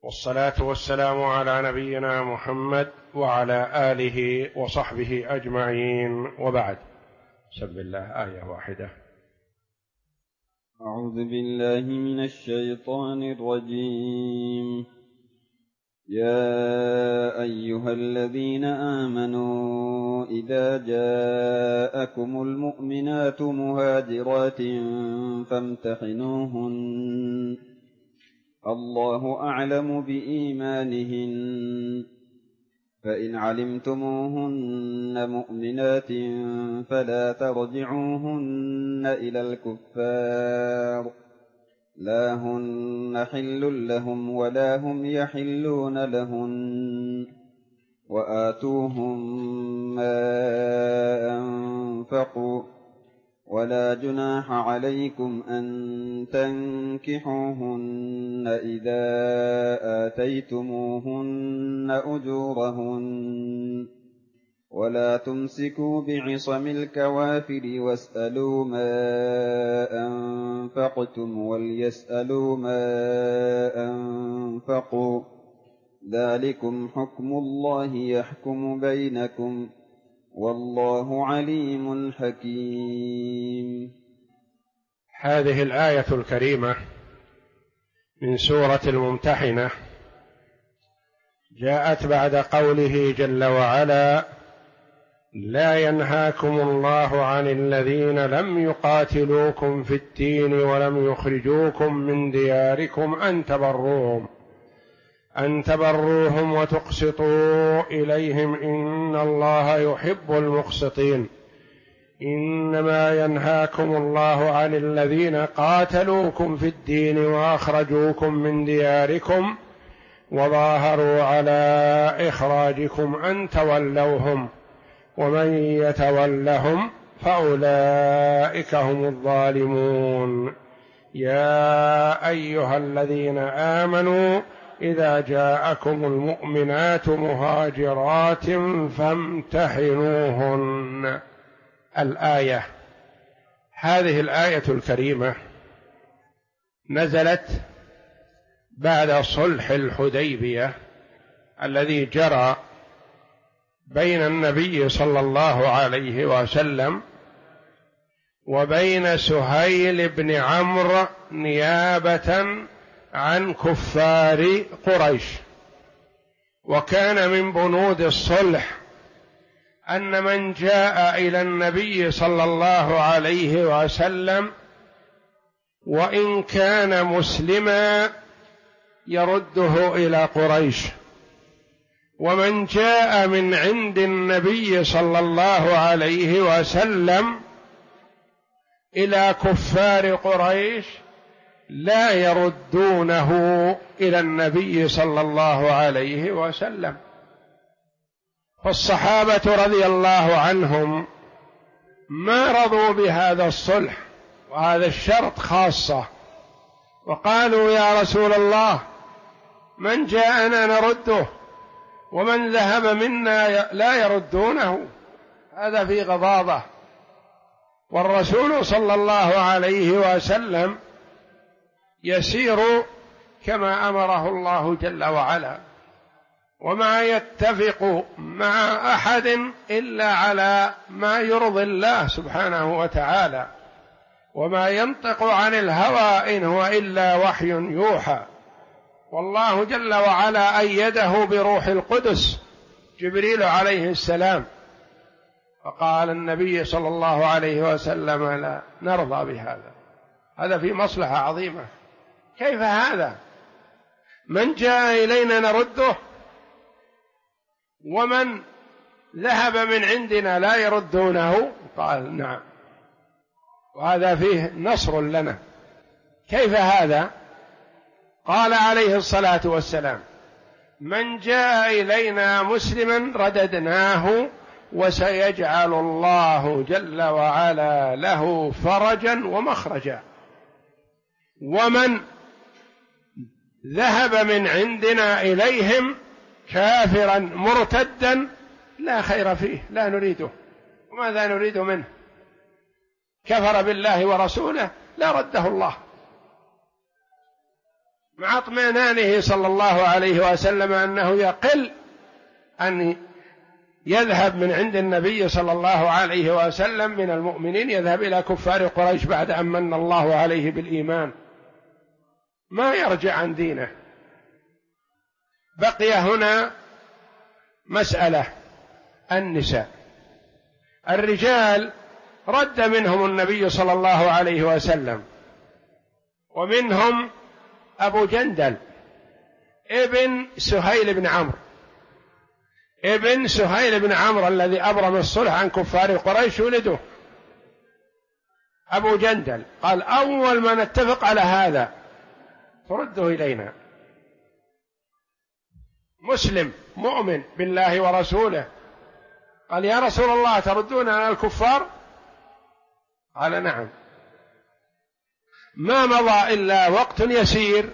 والصلاة والسلام على نبينا محمد وعلى آله وصحبه أجمعين، وبعد. سب الله آية واحدة. أعوذ بالله من الشيطان الرجيم. يا أيها الذين آمنوا إذا جاءكم المؤمنات مهاجرات فامتحنوهن، الله أعلم بإيمانهن، فإن علمتموهن مؤمنات فلا ترجعوهن إلى الكفار، لا هن حل لهم ولا هم يحلون لهن، وآتوهم ما أنفقوا، ولا جناح عليكم أن تنكحوهن إذا آتيتموهن أجورهن، ولا تمسكوا بعصم الكوافر واسألوا ما أنفقتم وليسألوا ما أنفقوا، ذلكم حكم الله يحكم بينكم، والله عليم حكيم. هذه الآية الكريمة من سورة الممتحنة جاءت بعد قوله جل وعلا: لا ينهاكم الله عن الذين لم يقاتلوكم في الدين ولم يخرجوكم من دياركم أن تبروهم وتقسطوا إليهم إن الله يحب المقسطين. إنما ينهاكم الله عن الذين قاتلوكم في الدين وأخرجوكم من دياركم وظاهروا على إخراجكم أن تولوهم، ومن يتولهم فأولئك هم الظالمون. يا أيها الذين آمنوا إذا جاءكم المؤمنات مهاجرات فامتحنوهن. الآية، هذه الآية الكريمة نزلت بعد صلح الحديبية الذي جرى بين النبي صلى الله عليه وسلم وبين سهيل بن عمرو نيابة عن كفار قريش. وكان من بنود الصلح أن من جاء إلى النبي صلى الله عليه وسلم وإن كان مسلما يرده إلى قريش، ومن جاء من عند النبي صلى الله عليه وسلم إلى كفار قريش لا يردونه إلى النبي صلى الله عليه وسلم. فالصحابة رضي الله عنهم ما رضوا بهذا الصلح وهذا الشرط خاصة، وقالوا: يا رسول الله، من جاءنا نرده ومن ذهب منا لا يردونه، هذا في غضاضة. والرسول صلى الله عليه وسلم يسير كما أمره الله جل وعلا، وما يتفق مع أحد إلا على ما يرضي الله سبحانه وتعالى، وما ينطق عن الهوى إن هو إلا وحي يوحى. والله جل وعلا أيده بروح القدس جبريل عليه السلام، فقال النبي صلى الله عليه وسلم: لا نرضى بهذا، هذا في مصلحة عظيمة. كيف هذا؟ من جاء إلينا نرده ومن ذهب من عندنا لا يردونه؟ قال: نعم، وهذا فيه نصر لنا. كيف هذا؟ قال عليه الصلاة والسلام: من جاء إلينا مسلما رددناه، وسيجعل الله جل وعلا له فرجا ومخرجا. ومن ذهب من عندنا إليهم كافرا مرتدا لا خير فيه، لا نريده. وماذا نريد منه؟ كفر بالله ورسوله، لا رده الله. مع اطمئنانه صلى الله عليه وسلم أنه يقل أن يذهب من عند النبي صلى الله عليه وسلم من المؤمنين يذهب إلى كفار قريش بعد أن من الله عليه بالإيمان، ما يرجع عن دينه. بقي هنا مسألة النساء. الرجال رد منهم النبي صلى الله عليه وسلم، ومنهم أبو جندل ابن سهيل بن عمرو، ابن سهيل بن عمرو الذي أبرم الصلح عن كفار قريش ولده أبو جندل. قال أول ما نتفق على هذا فرده إلينا، مسلم مؤمن بالله ورسوله. قال يا رسول الله تردون على الكفار؟ قال نعم. ما مضى إلا وقت يسير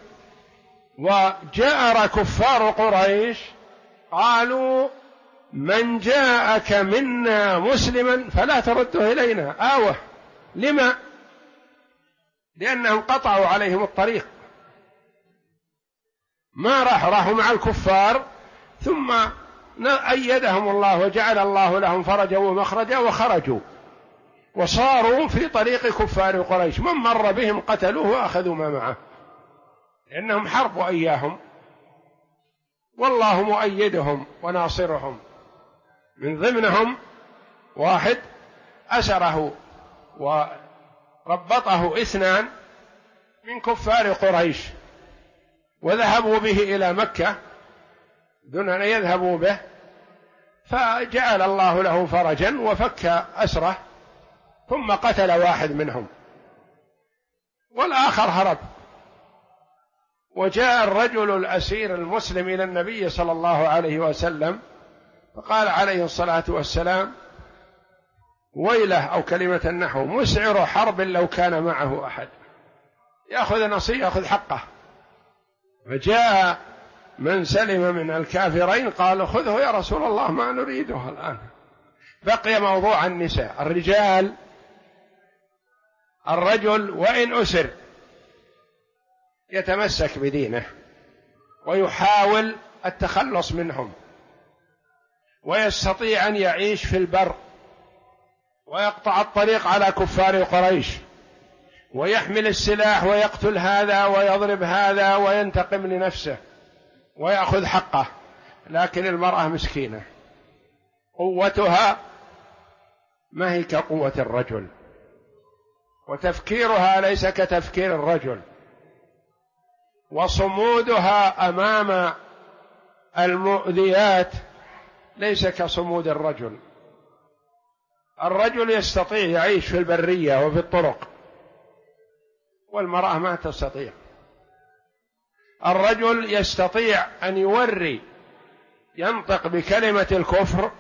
وجاء كفار قريش قالوا من جاءك منا مسلما فلا ترده إلينا. آوه، لما؟ لأنهم قطعوا عليهم الطريق، ما راحوا مع الكفار، ثم أيدهم الله وجعل الله لهم فرجا ومخرجا وخرجوا وصاروا في طريق كفار قريش، من مر بهم قتلوه وأخذوا ما معه، لأنهم حربوا إياهم والله مؤيدهم وناصرهم. من ضمنهم واحد أسره وربطه 2 من كفار قريش وذهبوا به إلى مكة دون أن يذهبوا به، فجعل الله له فرجا وفك أسره، ثم قتل واحد منهم والآخر هرب. وجاء الرجل الأسير المسلم إلى النبي صلى الله عليه وسلم فقال عليه الصلاة والسلام ويله، أو كلمة النحو مسعر حرب لو كان معه أحد، يأخذ نصيب يأخذ حقه. فجاء من سلم من الكافرين قال خذه يا رسول الله ما نريده الآن. بقي موضوع النساء. الرجل وإن أسر يتمسك بدينه ويحاول التخلص منهم، ويستطيع أن يعيش في البر ويقطع الطريق على كفار قريش ويحمل السلاح ويقتل هذا ويضرب هذا وينتقم لنفسه ويأخذ حقه. لكن المرأة مسكينة قوتها ما هي كقوة الرجل، وتفكيرها ليس كتفكير الرجل، وصمودها أمام المؤذيات ليس كصمود الرجل. الرجل يستطيع يعيش في البرية وفي الطرق، والمرأة ما تستطيع. الرجل يستطيع أن ينطق بكلمة الكفر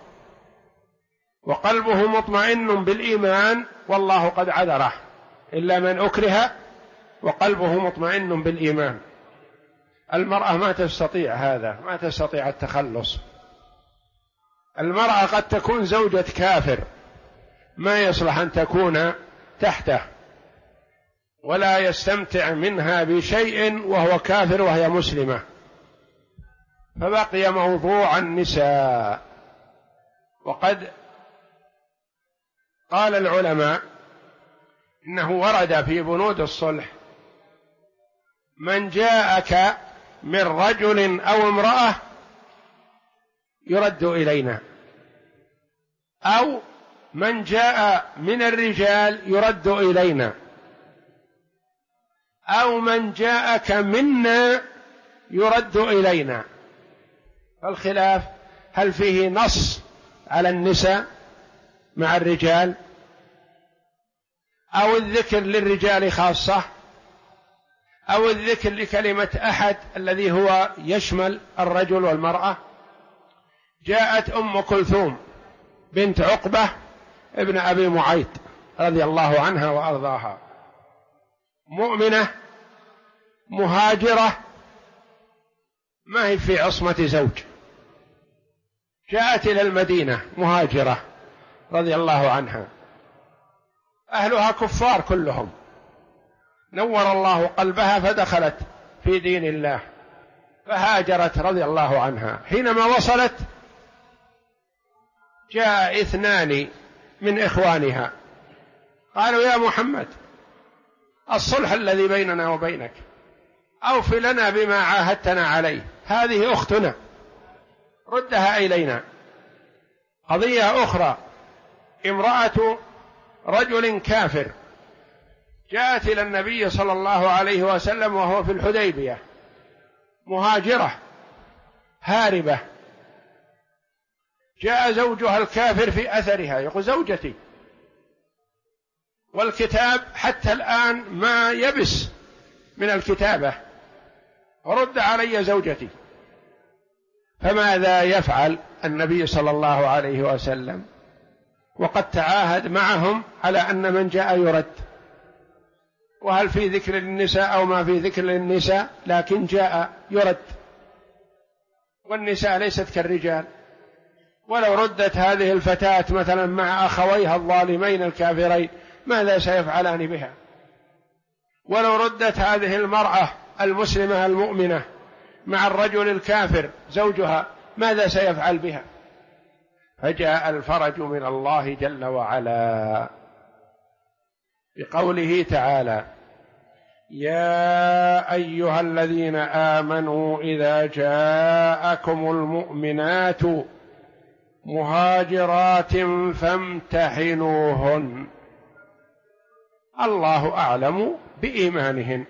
وقلبه مطمئن بالإيمان والله قد عذره، إلا من أكره وقلبه مطمئن بالإيمان. المرأة ما تستطيع هذا، ما تستطيع التخلص. المرأة قد تكون زوجة كافر ما يصلح أن تكون تحته، ولا يستمتع منها بشيء وهو كافر وهي مسلمة. فبقي موضوع النساء. وقد قال العلماء إنه ورد في بنود الصلح من جاءك من رجل أو امرأة يرد إلينا، أو من جاء من الرجال يرد إلينا، أو من جاءك منا يرد إلينا. فالخلاف هل فيه نص على النساء مع الرجال، أو الذكر للرجال خاصة، أو الذكر لكلمة أحد الذي هو يشمل الرجل والمرأة. جاءت أم كلثوم بنت عقبة ابن أبي معيط رضي الله عنها وأرضاها، مؤمنة مهاجرة ما هي في عصمة زوج، جاءت إلى المدينة مهاجرة رضي الله عنها، أهلها كفار كلهم، نور الله قلبها فدخلت في دين الله، فهاجرت رضي الله عنها. حينما وصلت جاء 2 من إخوانها قالوا: يا محمد، الصلح الذي بيننا وبينك أوف لنا بما عاهدتنا عليه، هذه أختنا ردها إلينا. قضية أخرى، امرأة رجل كافر جاءت إلى النبي صلى الله عليه وسلم وهو في الحديبية، مهاجرة هاربة، جاء زوجها الكافر في أثرها يقول: زوجتي، والكتاب حتى الآن ما يبس من الكتابة، رد علي زوجتي. فماذا يفعل النبي صلى الله عليه وسلم وقد تعاهد معهم على أن من جاء يرد؟ وهل في ذكر للنساء أو ما في ذكر للنساء؟ لكن جاء يرد، والنساء ليست كالرجال. ولو ردت هذه الفتاة مثلا مع أخويها الظالمين الكافرين ماذا سيفعلان بها؟ ولو ردت هذه المرأة المسلمة المؤمنة مع الرجل الكافر زوجها ماذا سيفعل بها؟ فجاء الفرج من الله جل وعلا بقوله تعالى: يا أيها الذين آمنوا إذا جاءكم المؤمنات مهاجرات فامتحنوهن، الله أعلم بإيمانهن،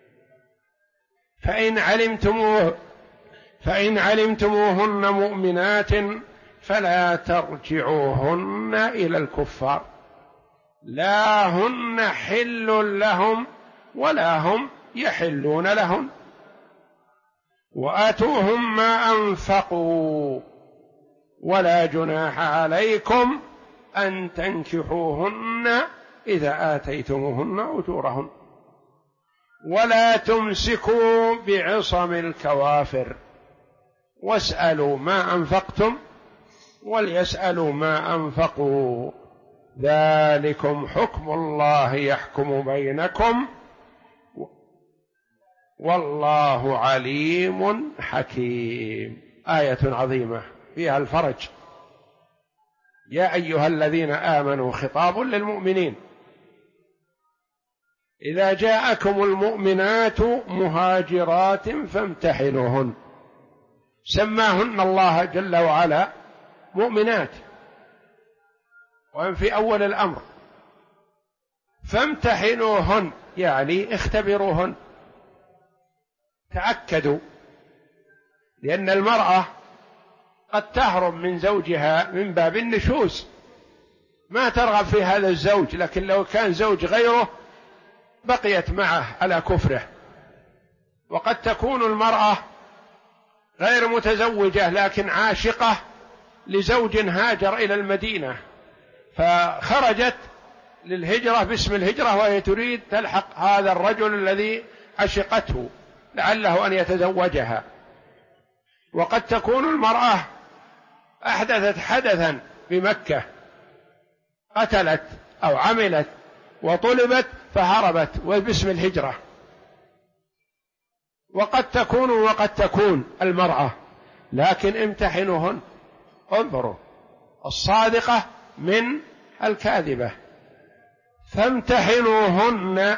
فإن علمتموهن مؤمنات فلا ترجعوهن إلى الكفار، لا هن حل لهم ولا هم يحلون لهن، وآتوهم ما أنفقوا ولا جناح عليكم أن تنكحوهن إذا آتيتموهن أجورهن، ولا تمسكوا بعصم الكوافر، واسألوا ما أنفقتم وليسألوا ما أنفقوا، ذلكم حكم الله يحكم بينكم والله عليم حكيم. آية عظيمة فيها الفرج. يا أيها الذين آمنوا خطاب للمؤمنين، إذا جاءكم المؤمنات مهاجرات فامتحنوهن، سماهن الله جل وعلا مؤمنات وهم في أول الأمر، فامتحنوهن يعني اختبروهن، تأكدوا، لأن المرأة قد تهرب من زوجها من باب النشوز، ما ترغب في هذا الزوج، لكن لو كان زوج غيره بقيت معه على كفره. وقد تكون المرأة غير متزوجة لكن عاشقة لزوج هاجر إلى المدينة، فخرجت للهجرة باسم الهجرة وهي تريد تلحق هذا الرجل الذي عشقته لعله أن يتزوجها. وقد تكون المرأة أحدثت حدثا بمكة، قتلت أو عملت وطلبت فهربت وباسم الهجرة. وقد تكون المرأة، لكن امتحنوهن، انظروا الصادقة من الكاذبة، فامتحنوهن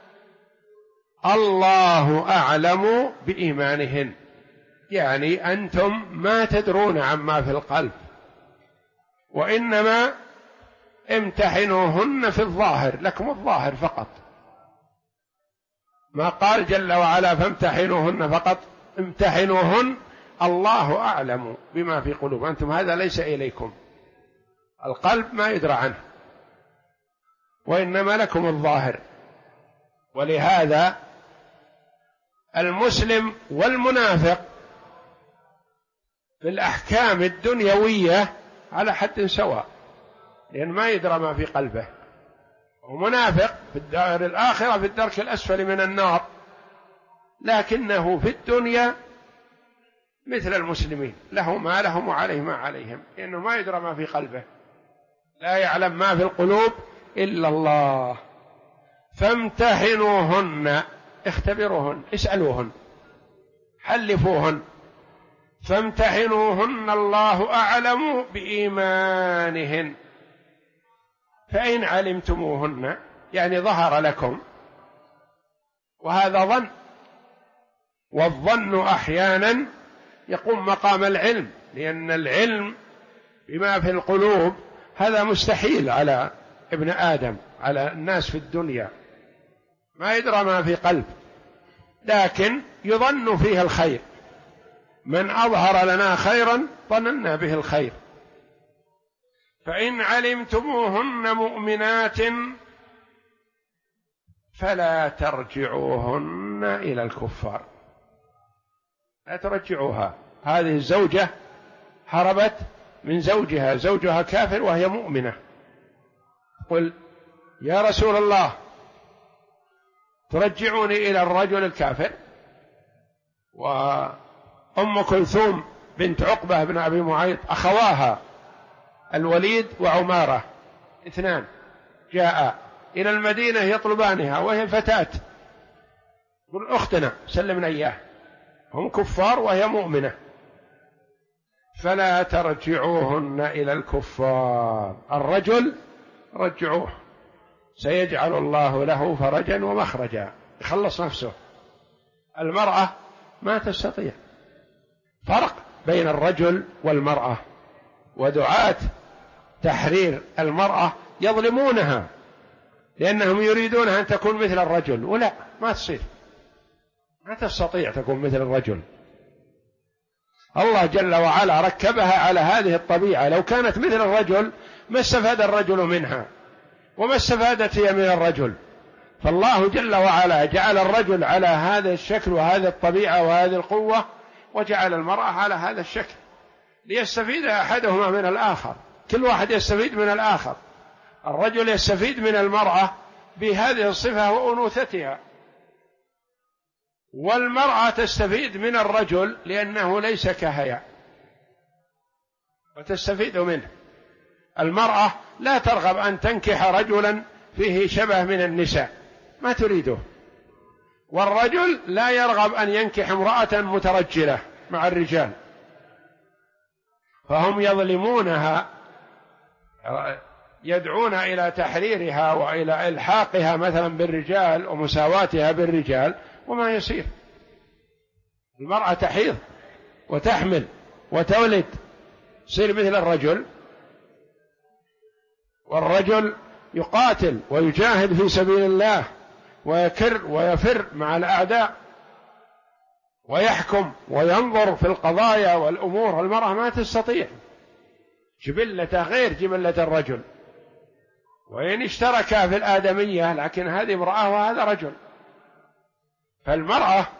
الله أعلم بإيمانهن، يعني أنتم ما تدرون عما في القلب، وإنما امتحنوهن في الظاهر، لكم الظاهر فقط، ما قال جل وعلا فامتحنوهن فقط، امتحنوهن الله أعلم بما في قلوب، أنتم هذا ليس إليكم، القلب ما يدرى عنه، وإنما لكم الظاهر. ولهذا المسلم والمنافق في الأحكام الدنيوية على حد سواء، لأن ما يدرى ما في قلبه، ومنافق في الدار الآخرة في الدرك الأسفل من النار، لكنه في الدنيا مثل المسلمين، له ما لهم وعليه ما عليهم، لأنه ما يدرى ما في قلبه، لا يعلم ما في القلوب إلا الله. فامتحنوهن اختبروهن، اسألوهن، حلفوهن، فامتحنوهن الله أعلم بإيمانهن، فإن علمتموهن يعني ظهر لكم، وهذا ظن، والظن أحيانا يقوم مقام العلم، لأن العلم بما في القلوب هذا مستحيل على ابن آدم، على الناس في الدنيا، ما يدرى ما في قلب، لكن يظن فيه الخير، من أظهر لنا خيرا ظننا به الخير. فإن علمتموهن مؤمنات فلا ترجعوهن إلى الكفار، لا ترجعوها. هذه الزوجة هربت من زوجها، زوجها كافر وهي مؤمنة، قل يا رسول الله ترجعني إلى الرجل الكافر؟ وأم كلثوم بنت عقبة بن أبي معيط أخواها الوليد وعمارة اثنان جاء إلى المدينة يطلبانها وهي فتاة، قل أختنا سلمنا إياه، هم كفار وهي مؤمنة. فلا ترجعوهن إلى الكفار، الرجل رجعوه، سيجعل الله له فرجا ومخرجا يخلص نفسه. المرأة ما تستطيع، فرق بين الرجل والمرأة، ودعاة تحرير المرأة يظلمونها لأنهم يريدون أن تكون مثل الرجل، ولا ما تصير، ما تستطيع تكون مثل الرجل. الله جل وعلا ركبها على هذه الطبيعة، لو كانت مثل الرجل ما استفاد الرجل منها وما استفادت هي من الرجل. فالله جل وعلا جعل الرجل على هذا الشكل وهذه الطبيعة وهذه القوة، وجعل المرأة على هذا الشكل ليستفيد أحدهما من الآخر، كل واحد يستفيد من الآخر. الرجل يستفيد من المرأة بهذه الصفة وأنوثتها، والمرأة تستفيد من الرجل لأنه ليس كهيا وتستفيد منه. المرأة لا ترغب أن تنكح رجلا فيه شبه من النساء، ما تريده، والرجل لا يرغب أن ينكح امرأة مترجلة مع الرجال، فهم يظلمونها، يدعون إلى تحريرها وإلى إلحاقها مثلا بالرجال ومساواتها بالرجال، وما يصير. المرأة تحيض وتحمل وتولد، تصير مثل الرجل، والرجل يقاتل ويجاهد في سبيل الله ويكر ويفر مع الأعداء ويحكم وينظر في القضايا والأمور. المرأة ما تستطيع، جبلة غير جبلة الرجل، وإن اشتركا في الآدمية لكن هذه امرأة وهذا رجل. فالمرأة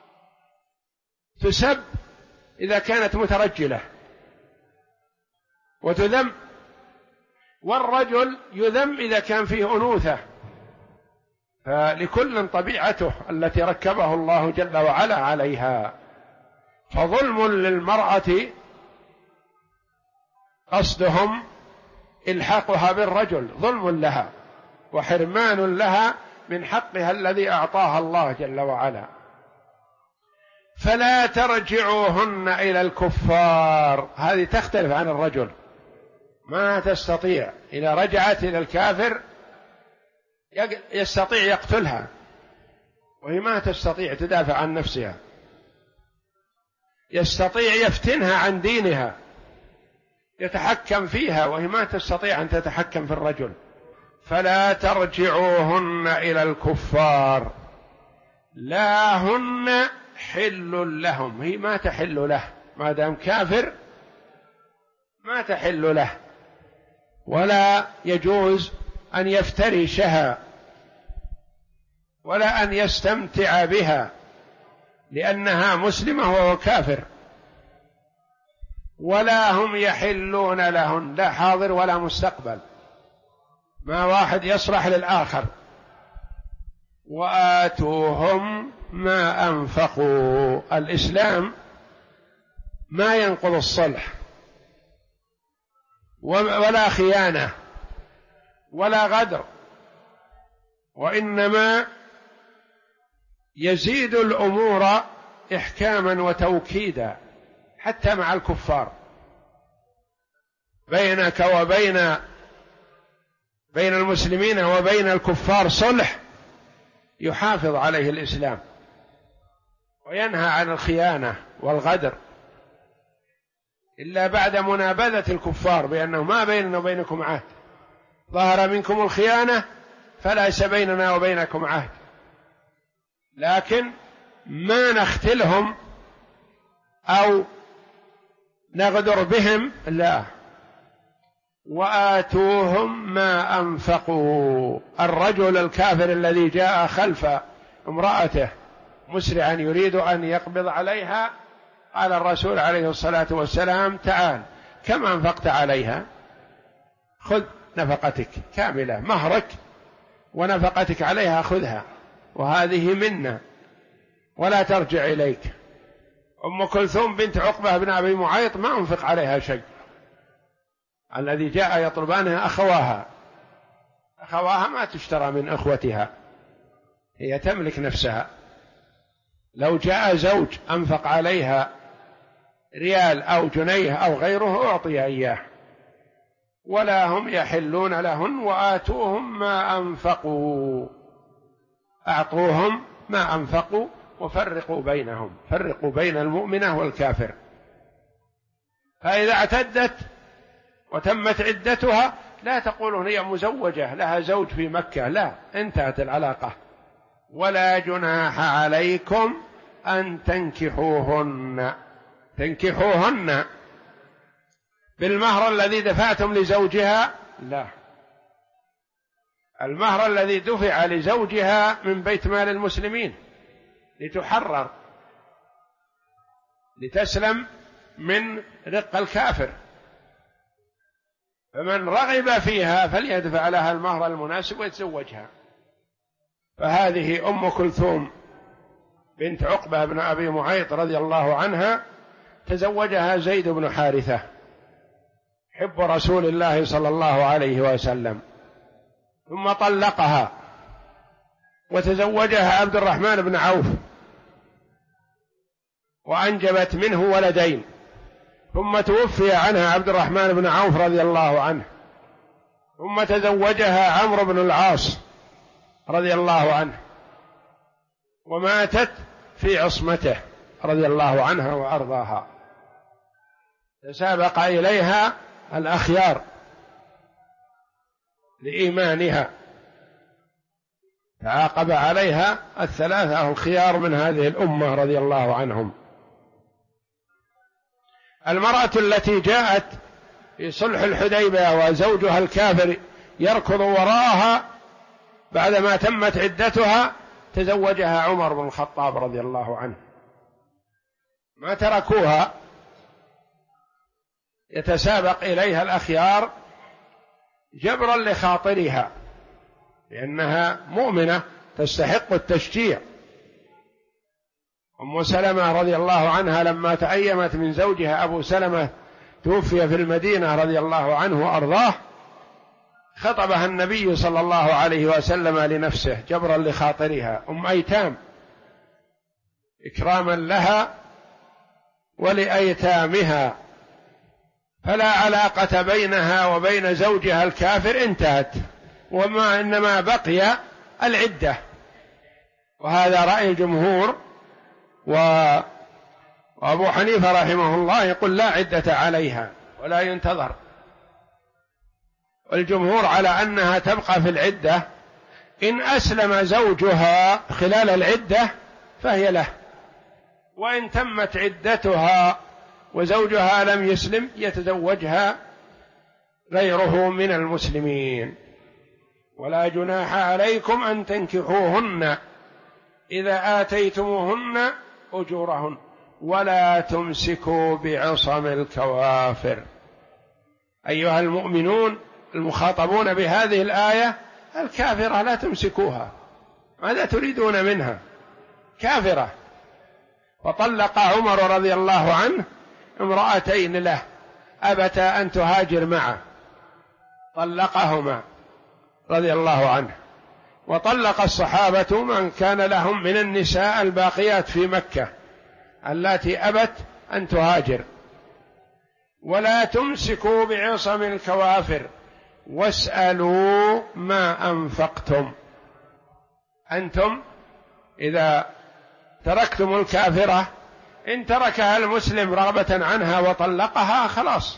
تسب إذا كانت مترجلة وتذم، والرجل يذم إذا كان فيه أنوثة، فلكل طبيعته التي ركبه الله جل وعلا عليها. فظلم للمرأة قصدهم إلحاقها بالرجل، ظلم لها وحرمان لها من حقها الذي أعطاها الله جل وعلا. فلا ترجعوهن إلى الكفار، هذه تختلف عن الرجل، ما تستطيع، إذا رجعت إلى الكافر يستطيع يقتلها، وهي ما تستطيع تدافع عن نفسها، يستطيع يفتنها عن دينها، يتحكم فيها، وهي ما تستطيع أن تتحكم في الرجل. فلا ترجعوهن إلى الكفار، لا هن حل لهم، هي ما تحل له، ما دام كافر ما تحل له، ولا يجوز أن يفترشها ولا أن يستمتع بها، لأنها مسلمة وهو كافر. ولا هم يحلون لهن، لا حاضر ولا مستقبل، ما واحد يصلح للآخر. وآتوهم ما أنفقوا، الإسلام ما ينقض الصلح ولا خيانة ولا غدر، وإنما يزيد الأمور إحكاما وتوكيدا حتى مع الكفار، بينك بين المسلمين وبين الكفار صلح يحافظ عليه الإسلام وينهى عن الخيانة والغدر، إلا بعد منابذة الكفار بأنه ما بيننا وبينكم عهد، ظهر منكم الخيانة فليس بيننا وبينكم عهد، لكن ما نختلهم أو نغدر بهم، لا. وآتوهم ما أنفقوا. الرجل الكافر الذي جاء خلف امرأته مسرعا يريد أن يقبض عليها، قال الرسول عليه الصلاة والسلام: تعال، كم أنفقت عليها؟ خذ نفقتك كاملة، مهرك ونفقتك عليها خذها، وهذه منا ولا ترجع إليك. أم كلثوم بنت عقبة بن أبي معيط ما أنفق عليها شيء، الذي جاء يطلبانها أخواها ما تشترى من أخوتها، هي تملك نفسها. لو جاء زوج أنفق عليها ريال أو جنيه أو غيره أعطي إياه، ولا هم يحلون لهن. وآتوهم ما أنفقوا، أعطوهم ما أنفقوا وفرقوا بينهم، فرقوا بين المؤمنة والكافر. فإذا اعتدت وتمت عدتها لا تقولون هي مزوجة لها زوج في مكة، لا، انتهت العلاقة. ولا جناح عليكم أن تنكحوهن بالمهر الذي دفعتم لزوجها، لا، المهر الذي دفع لزوجها من بيت مال المسلمين لتحرر، لتسلم من رق الكافر، فمن رغب فيها فليدفع لها المهر المناسب ويتزوجها. فهذه أم كلثوم بنت عقبة بن أبي معيط رضي الله عنها تزوجها زيد بن حارثة حب رسول الله صلى الله عليه وسلم، ثم طلقها وتزوجها عبد الرحمن بن عوف وأنجبت منه ولدين، ثم توفي عنها عبد الرحمن بن عوف رضي الله عنه، ثم تزوجها عمرو بن العاص رضي الله عنه وماتت في عصمته رضي الله عنها وأرضاها. تسابق إليها الأخيار لإيمانها، تعاقب عليها الثلاثة الخيار من هذه الأمة رضي الله عنهم. المرأة التي جاءت في صلح الحديبية وزوجها الكافر يركض وراءها بعدما تمت عدتها تزوجها عمر بن الخطاب رضي الله عنه، ما تركوها، يتسابق إليها الأخيار جبرا لخاطرها، لأنها مؤمنة تستحق التشجيع. أم سلمة رضي الله عنها لما تأيمت من زوجها أبو سلمة توفي في المدينة رضي الله عنه وأرضاه، خطبها النبي صلى الله عليه وسلم لنفسه جبرا لخاطرها، أم أيتام، إكراما لها ولأيتامها، فلا علاقة بينها وبين زوجها الكافر، انتهت، إنما بقي العدة. وهذا رأي الجمهور، وأبو حنيفة رحمه الله يقول لا عدة عليها ولا ينتظر، والجمهور على أنها تبقى في العدة، إن أسلم زوجها خلال العدة فهي له، وإن تمت عدتها وزوجها لم يسلم يتزوجها غيره من المسلمين. ولا جناح عليكم أن تنكحوهن إذا آتيتموهن أجورهن ولا تمسكوا بعصم الكوافر. أيها المؤمنون المخاطبون بهذه الآية، الكافرة لا تمسكوها، ماذا تريدون منها؟ كافرة. وطلق عمر رضي الله عنه امرأتين له أبتا أن تهاجر معه، طلقهما رضي الله عنه، وطلق الصحابة من كان لهم من النساء الباقيات في مكة اللاتي أبت أن تهاجر. ولا تمسكوا بعصم الكوافر واسألوا ما أنفقتم. أنتم إذا تركتم الكافرة إن تركها المسلم رغبة عنها وطلقها خلاص،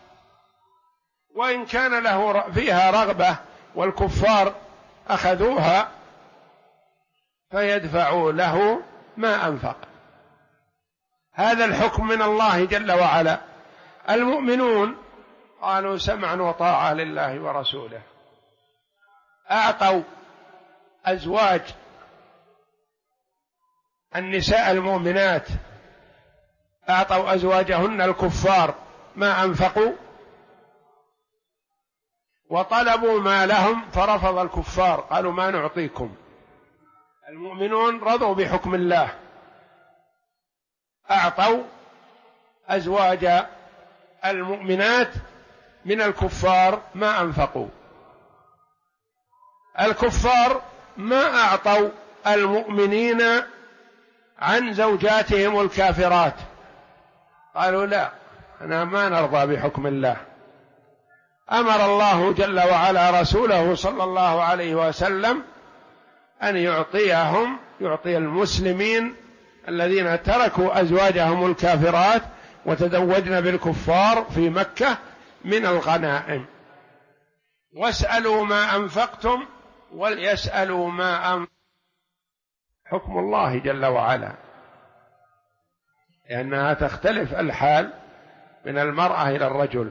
وإن كان له فيها رغبة والكفار أخذوها فيدفعوا له ما أنفق. هذا الحكم من الله جل وعلا. المؤمنون قالوا سمعا وطاعة لله ورسوله، أعطوا أزواج النساء المؤمنات، أعطوا أزواجهن الكفار ما أنفقوا، وطلبوا ما لهم فرفض الكفار، قالوا ما نعطيكم. المؤمنون رضوا بحكم الله، أعطوا أزواج المؤمنات من الكفار ما أنفقوا. الكفار ما أعطوا المؤمنين عن زوجاتهم الكافرات، قالوا لا، أنا ما نرضى بحكم الله. أمر الله جل وعلا رسوله صلى الله عليه وسلم أن يعطي المسلمين الذين تركوا أزواجهم الكافرات وتزوجن بالكفار في مكة من الغنائم. واسألوا ما أنفقتم وليسألوا ما أنفقتم. حكم الله جل وعلا، لأنها تختلف الحال من المرأة إلى الرجل.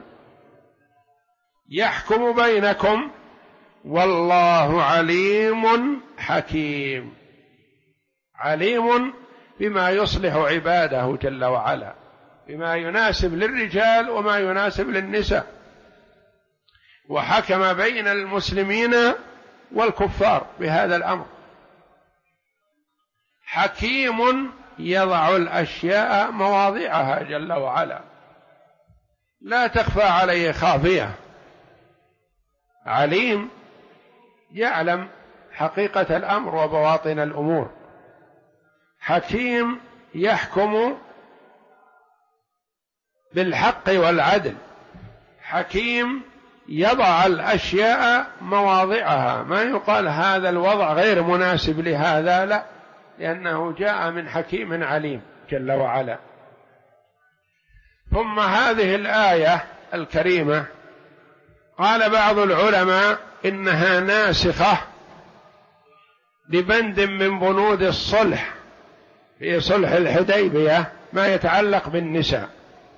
يحكم بينكم والله عليم حكيم، عليم بما يصلح عباده جل وعلا، بما يناسب للرجال وما يناسب للنساء، وحكم بين المسلمين والكفار بهذا الأمر. حكيم يضع الأشياء مواضعها جل وعلا، لا تخفى عليه خافية. عليم يعلم حقيقة الأمر وبواطن الأمور. حكيم يحكم بالحق والعدل. حكيم يضع الأشياء مواضعها، ما يقال هذا الوضع غير مناسب لهذا، لا، لأنه جاء من حكيم عليم جل وعلا. ثم هذه الآية الكريمة قال بعض العلماء إنها ناسخة لبند من بنود الصلح في صلح الحديبية ما يتعلق بالنساء.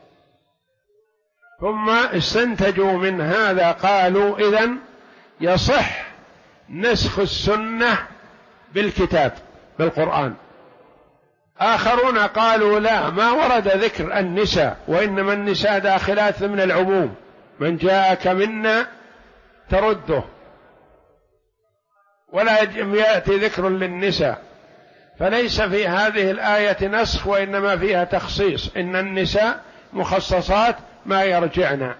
ثم استنتجوا من هذا قالوا إذن يصح نسخ السنة بالكتاب بالقرآن. آخرون قالوا لا، ما ورد ذكر النساء، وإنما النساء داخلات من العموم، من جاءك منا ترده، ولا يأتي ذكر للنساء، فليس في هذه الآية نسخ وإنما فيها تخصيص، إن النساء مخصصات ما يرجعن.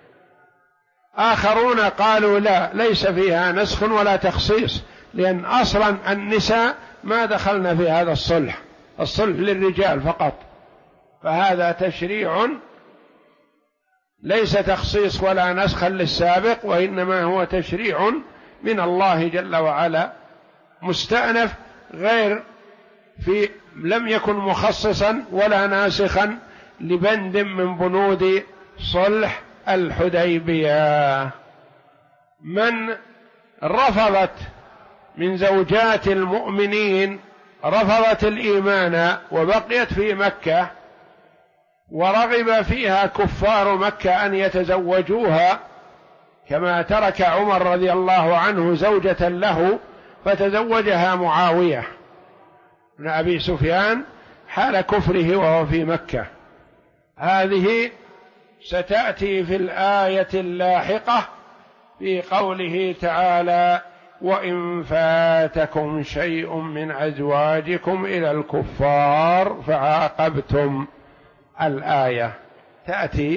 آخرون قالوا لا، ليس فيها نسخ ولا تخصيص، لأن أصلا النساء ما دخلنا في هذا الصلح، الصلح للرجال فقط، فهذا تشريع ليس تخصيص ولا نسخا للسابق، وإنما هو تشريع من الله جل وعلا مستأنف، غير لم يكن مخصصا ولا ناسخا لبند من بنود صلح الحديبية. من رفضت من زوجات المؤمنين، رفضت الإيمان وبقيت في مكة، ورغب فيها كفار مكة أن يتزوجوها، كما ترك عمر رضي الله عنه زوجة له فتزوجها معاوية بن أبي سفيان حال كفره وهو في مكة. هذه ستأتي في الآية اللاحقة في قوله تعالى: وإن فاتكم شيء من أزواجكم إلى الكفار فعاقبتم. الآية تأتي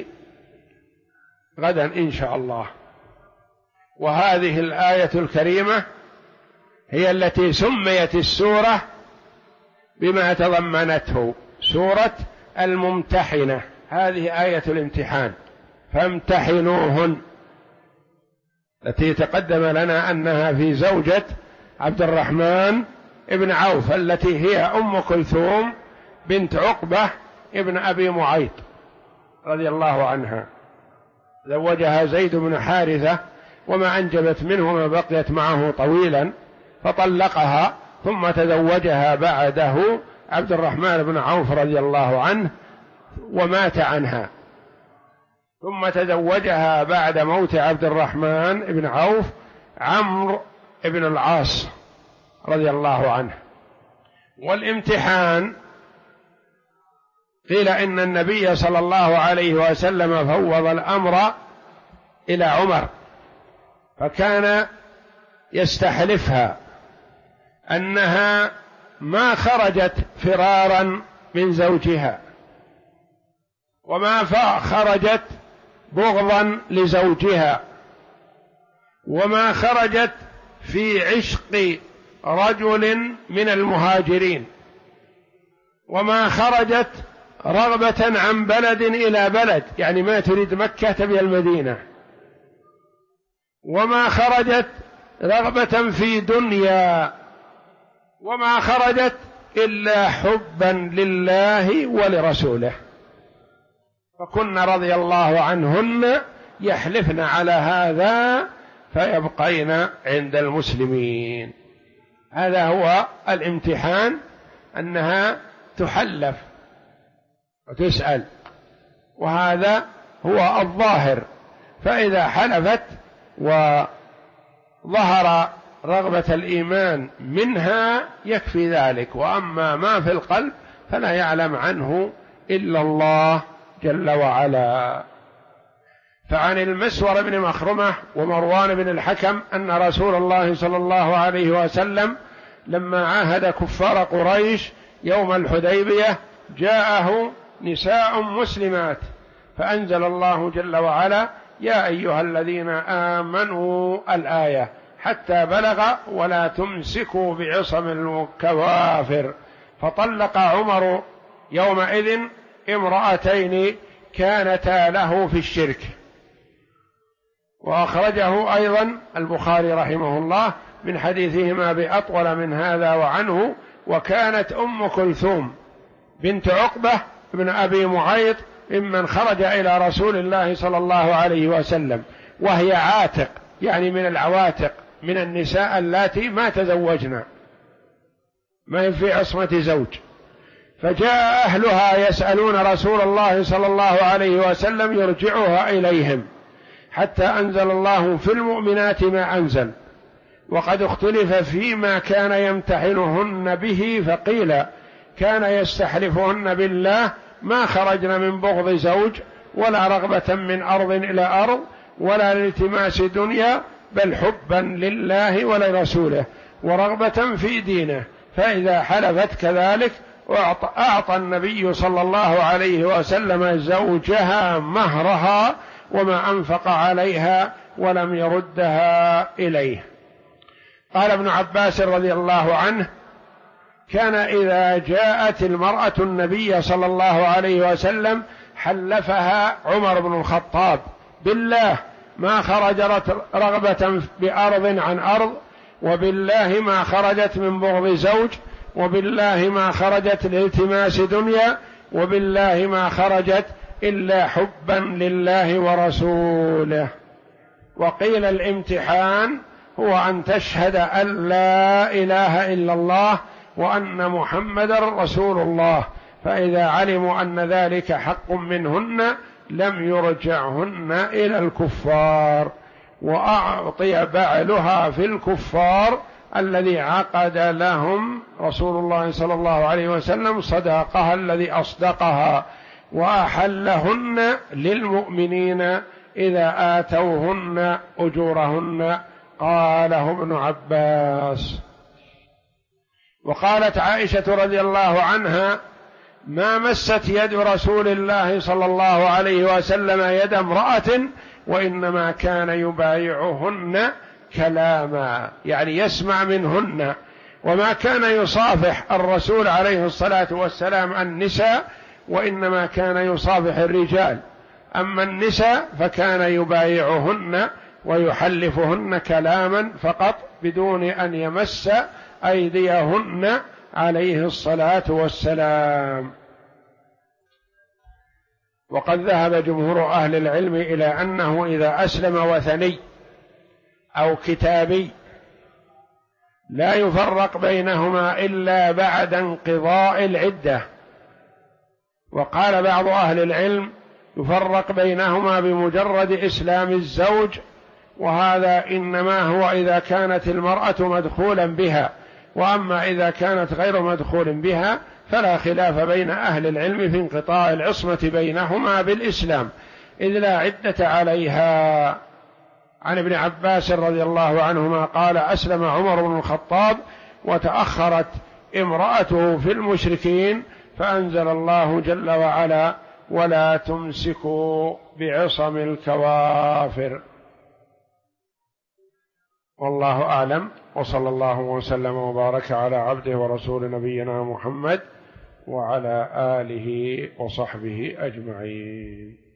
غدا إن شاء الله. وهذه الآية الكريمة هي التي سميت السورة بما تضمنته، سورة الممتحنة، هذه آية الامتحان، فامتحنوهن، التي تقدم لنا أنها في زوجة عبد الرحمن ابن عوف التي هي أم كلثوم بنت عقبة ابن أبي معيط رضي الله عنها، زوجها زيد بن حارثة، وما أنجبت منه ما بقيت معه طويلا فطلقها، ثم تزوجها بعده عبد الرحمن بن عوف رضي الله عنه ومات عنها، ثم تزوجها بعد موت عبد الرحمن بن عوف عمرو بن العاص رضي الله عنه. والامتحان قيل إن النبي صلى الله عليه وسلم فوض الأمر إلى عمر، فكان يستحلفها أنها ما خرجت فرارا من زوجها، وما خرجت بغضا لزوجها، وما خرجت في عشق رجل من المهاجرين، وما خرجت رغبة عن بلد إلى بلد، يعني ما تريد مكة تبي المدينة، وما خرجت رغبة في دنيا، وما خرجت إلا حبا لله ولرسوله، فكن رضي الله عنهن يحلفن على هذا فيبقين عند المسلمين. هذا هو الامتحان، أنها تحلف وتسأل، وهذا هو الظاهر، فإذا حلفت وظهر رغبة الإيمان منها يكفي ذلك، وأما ما في القلب فلا يعلم عنه إلا الله جل وعلا. فعن المسور بن مخرمة ومروان بن الحكم أن رسول الله صلى الله عليه وسلم لما عاهد كفار قريش يوم الحديبية جاءه نساء مسلمات، فأنزل الله جل وعلا يا أيها الذين آمنوا الآية حتى بلغ ولا تمسكوا بعصم الكوافر، فطلق عمر يومئذ امرأتين كانتا له في الشرك. وأخرجه أيضا البخاري رحمه الله من حديثهما بأطول من هذا وعنه. وكانت أم كلثوم بنت عقبة بن أبي معيط ممن خرج إلى رسول الله صلى الله عليه وسلم، وهي عاتق، يعني من العواتق، من النساء اللاتي ما تزوجنا، ما في عصمة زوج. فجاء أهلها يسألون رسول الله صلى الله عليه وسلم يرجعها إليهم، حتى أنزل الله في المؤمنات ما أنزل. وقد اختلف فيما كان يمتحنهن به، فقيل كان يستحلفهن بالله ما خرجن من بغض زوج ولا رغبة من أرض إلى أرض ولا لالتماس دنيا، بل حبا لله ولرسوله ورغبة في دينه. فإذا حلفت كذلك أعطى النبي صلى الله عليه وسلم زوجها مهرها وما أنفق عليها ولم يردها إليه. قال ابن عباس رضي الله عنه كان إذا جاءت المرأة النبي صلى الله عليه وسلم حلفها عمر بن الخطاب بالله ما خرجت رغبة بأرض عن أرض، وبالله ما خرجت من بغض زوج، وبالله ما خرجت لالتماس دنيا، وبالله ما خرجت إلا حبا لله ورسوله. وقيل الامتحان هو أن تشهد أن لا إله إلا الله وأن محمدا رسول الله، فإذا علموا أن ذلك حق منهن لم يرجعهن إلى الكفار، وأعطي بعلها في الكفار الذي عقد لهم رسول الله صلى الله عليه وسلم صداقها الذي أصدقها، وأحلهن للمؤمنين إذا آتوهن أجورهن، قاله ابن عباس. وقالت عائشة رضي الله عنها ما مست يد رسول الله صلى الله عليه وسلم يد امرأة، وإنما كان يبايعهن كلاما، يعني يسمع منهن. وما كان يصافح الرسول عليه الصلاة والسلام النساء، وإنما كان يصافح الرجال. أما النساء فكان يبايعهن ويحلفهن كلاما فقط بدون أن يمس أيديهن عليه الصلاة والسلام. وقد ذهب جمهور أهل العلم إلى أنه إذا أسلم وثني أو كتابي لا يفرق بينهما إلا بعد انقضاء العدة. وقال بعض أهل العلم يفرق بينهما بمجرد إسلام الزوج، وهذا إنما هو إذا كانت المرأة مدخولا بها، وأما إذا كانت غير مدخول بها فلا خلاف بين أهل العلم في انقطاع العصمة بينهما بالإسلام، إذ لا عدة عليها. عن ابن عباس رضي الله عنهما قال: أسلم عمر بن الخطاب وتأخرت امرأته في المشركين، فأنزل الله جل وعلا: ولا تمسكوا بعصم الكوافر. والله أعلم، وصلى الله وسلم وبارك على عبده ورسول نبينا محمد وعلى آله وصحبه أجمعين.